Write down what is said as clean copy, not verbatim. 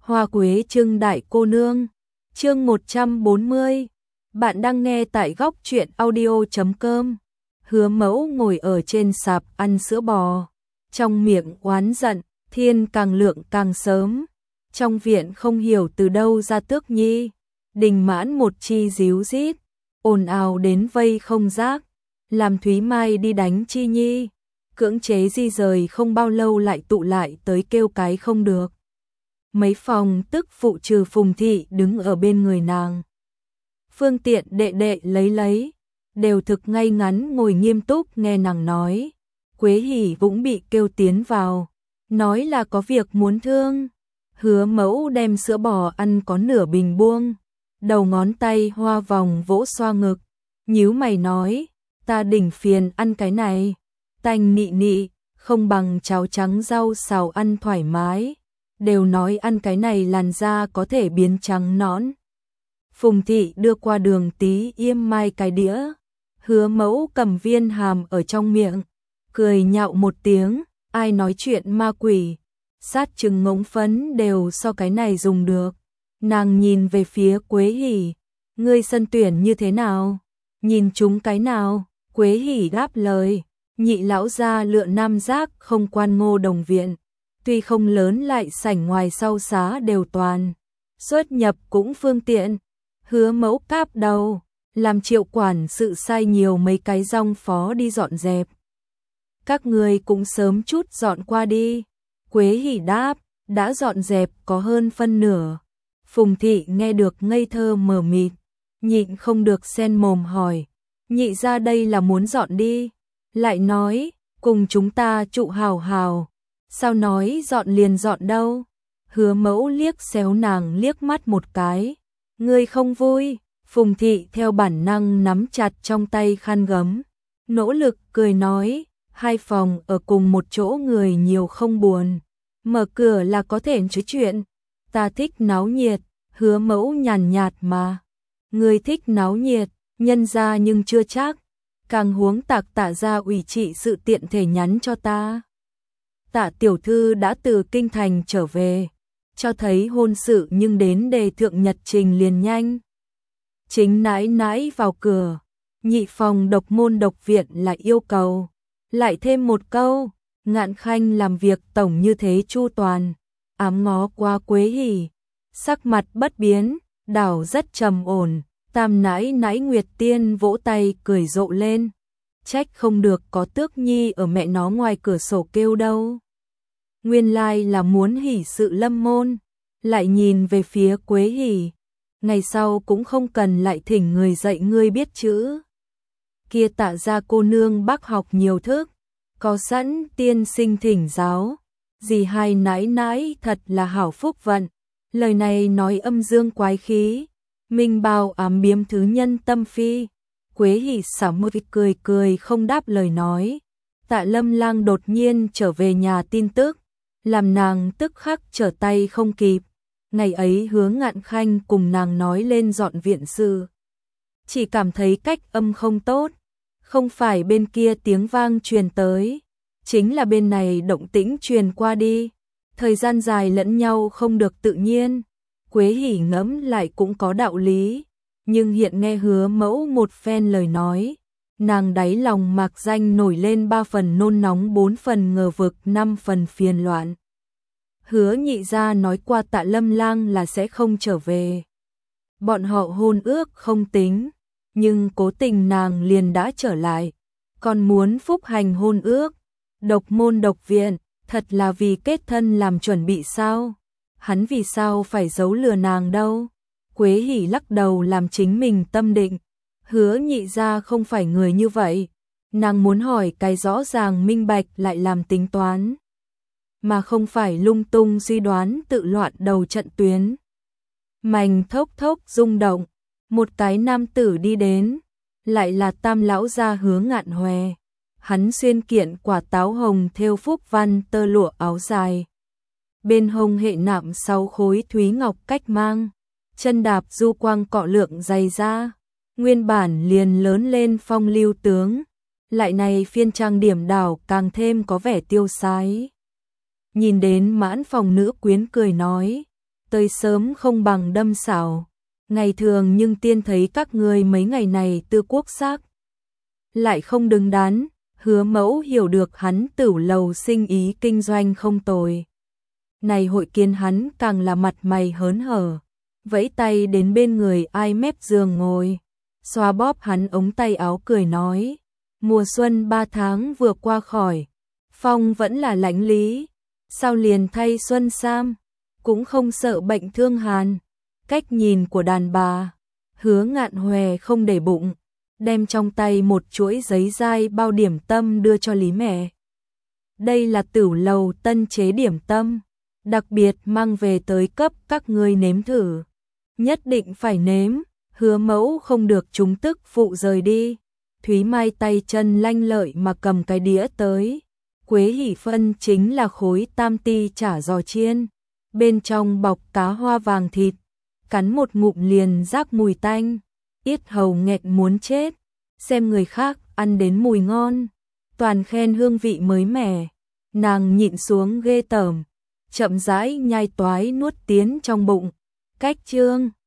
Hoa quế trưng đại cô nương, chương 140. Bạn đang nghe tại góc truyện audio.com. Hứa Mẫu ngồi ở trên sạp ăn sữa bò, trong miệng oán giận, thiên càng lượng càng sớm. Trong viện không hiểu từ đâu ra Tước Nhi, Đình Mãn một chi díu rít, ồn ào đến vây không giác, làm Thúy Mai đi đánh Chi Nhi. Cưỡng chế di rời không bao lâu lại tụ lại tới kêu cái không được. Mấy phòng tức phụ trừ Phùng Thị đứng ở bên người nàng. Phương Tiện đệ đệ lấy, đều thực ngay ngắn ngồi nghiêm túc nghe nàng nói. Quế Hỉ cũng bị kêu tiến vào, nói là có việc muốn thương. Hứa Mẫu đem sữa bò ăn có nửa bình buông, đầu ngón tay hoa vòng vỗ xoa ngực, nhíu mày nói, ta đỉnh phiền ăn cái này, tanh nị nị, không bằng cháo trắng rau xào ăn thoải mái, đều nói ăn cái này làn da có thể biến trắng nõn. Phùng Thị đưa qua Đường Tí Yêm Mai cái đĩa, Hứa Mẫu cầm viên hàm ở trong miệng, cười nhạo một tiếng, ai nói chuyện ma quỷ, sát trứng ngỗng phấn đều so cái này dùng được. Nàng nhìn về phía Quế Hỉ, ngươi sân tuyển như thế nào? Nhìn chúng cái nào? Quế Hỉ đáp lời, nhị lão gia lựa nam giác không quan Ngô Đồng viện, tuy không lớn lại sảnh ngoài sau xá đều toàn, xuất nhập cũng phương tiện. Hứa Mẫu cáp đầu, làm Triệu quản sự sai nhiều mấy cái rong phó đi dọn dẹp. Các người cũng sớm chút dọn qua đi. Quế Hỉ đáp, đã dọn dẹp có hơn phân nửa. Phùng Thị nghe được ngây thơ mờ mịt, nhịn không được xen mồm hỏi, nhị ra đây là muốn dọn đi? Lại nói, cùng chúng ta trụ hào hào, sao nói dọn liền dọn đâu? Hứa Mẫu liếc xéo nàng liếc mắt một cái, ngươi không vui? Phùng Thị theo bản năng nắm chặt trong tay khăn gấm, nỗ lực cười nói, hai phòng ở cùng một chỗ người nhiều không buồn, mở cửa là có thể nói chuyện, ta thích náo nhiệt. Hứa Mẫu nhàn nhạt mà, người thích náo nhiệt, nhân ra nhưng chưa chắc, càng huống Tạ gia ủy trị sự tiện thể nhắn cho ta. Tạ tiểu thư đã từ kinh thành trở về, cho thấy hôn sự nhưng đến đề thượng nhật trình liền nhanh. Chính nãi nãi vào cửa, nhị phòng độc môn độc viện lại yêu cầu, lại thêm một câu, Ngạn Khanh làm việc tổng như thế chu toàn, ám ngó qua Quế Hỉ, sắc mặt bất biến, đảo rất trầm ổn. Tam nãi nãi Nguyệt Tiên vỗ tay cười rộ lên, trách không được có Tước Nhi ở mẹ nó ngoài cửa sổ kêu đâu. Nguyên lai là muốn hỉ sự lâm môn. Lại nhìn về phía Quế Hỉ, ngày sau cũng không cần lại thỉnh người dạy ngươi biết chữ. Kia Tạ gia cô nương bác học nhiều thức, có sẵn tiên sinh thỉnh giáo, dì hai nãi nãi thật là hảo phúc vận. Lời này nói âm dương quái khí, minh bào ám biếm thứ nhân tâm phi. Quế Hỉ xả môi cười cười không đáp lời nói. Tạ Lâm Lang đột nhiên trở về nhà tin tức, làm nàng tức khắc trở tay không kịp. Ngày ấy Hứa Ngạn Khanh cùng nàng nói lên dọn viện sự, chỉ cảm thấy cách âm không tốt, không phải bên kia tiếng vang truyền tới, chính là bên này động tĩnh truyền qua đi. Thời gian dài lẫn nhau không được tự nhiên. Quế Hỉ ngẫm lại cũng có đạo lý, nhưng hiện nghe Hứa Mẫu một phen lời nói, nàng đáy lòng mạc danh nổi lên 3 phần nôn nóng 4 phần ngờ vực 5 phần phiền loạn. Hứa nhị gia nói qua Tạ Lâm Lang là sẽ không trở về. Bọn họ hôn ước không tính, nhưng cố tình nàng liền đã trở lại, còn muốn phúc hành hôn ước. Độc môn độc viện, thật là vì kết thân làm chuẩn bị sao? Hắn vì sao phải giấu lừa nàng đâu? Quế Hỉ lắc đầu làm chính mình tâm định. Hứa nhị gia không phải người như vậy. Nàng muốn hỏi cái rõ ràng minh bạch lại làm tính toán, mà không phải lung tung suy đoán tự loạn đầu trận tuyến. Mành thốc thốc rung động, một cái nam tử đi đến, lại là Tam lão gia Hứa Ngạn Hòe. Hắn xuyên kiện quả táo hồng thêu phúc văn tơ lụa áo dài, bên hông hệ nạm 6 khối thúy ngọc cách mang, chân đạp du quang cọ lượng dày da, nguyên bản liền lớn lên phong lưu tướng, lại này phiên trang điểm đảo càng thêm có vẻ tiêu sái. Nhìn đến mãn phòng nữ quyến cười nói, tới sớm không bằng đâm xảo. Ngày thường nhưng tiên thấy các ngươi mấy ngày này tư quốc sắc. Lại không đứng đắn, Hứa Mẫu hiểu được hắn Tửu lầu sinh ý kinh doanh không tồi. Này hội kiến hắn càng là mặt mày hớn hở, vẫy tay đến bên người ai mép giường ngồi, xoa bóp hắn ống tay áo cười nói, mùa xuân 3 tháng vừa qua khỏi, phong vẫn là lãnh lý, sao liền thay xuân sam, cũng không sợ bệnh thương hàn. Cách nhìn của đàn bà, Hứa Ngạn Hòe không để bụng, đem trong tay một chuỗi giấy dai bao điểm tâm đưa cho Lý mẹ. Đây là Tửu lầu tân chế điểm tâm, đặc biệt mang về tới cấp các ngươi nếm thử. Nhất định phải nếm, Hứa Mẫu không được chúng tức phụ rời đi. Thúy Mai tay chân lanh lợi mà cầm cái đĩa tới. Quế hỉ phân chính là khối tam ti chả giò chiên, bên trong bọc cá hoa vàng thịt, cắn một ngụm liền rác mùi tanh, yết hầu nghẹt muốn chết, xem người khác ăn đến mùi ngon, toàn khen hương vị mới mẻ, nàng nhịn xuống ghê tởm, chậm rãi nhai toái nuốt tiến trong bụng. Cách chương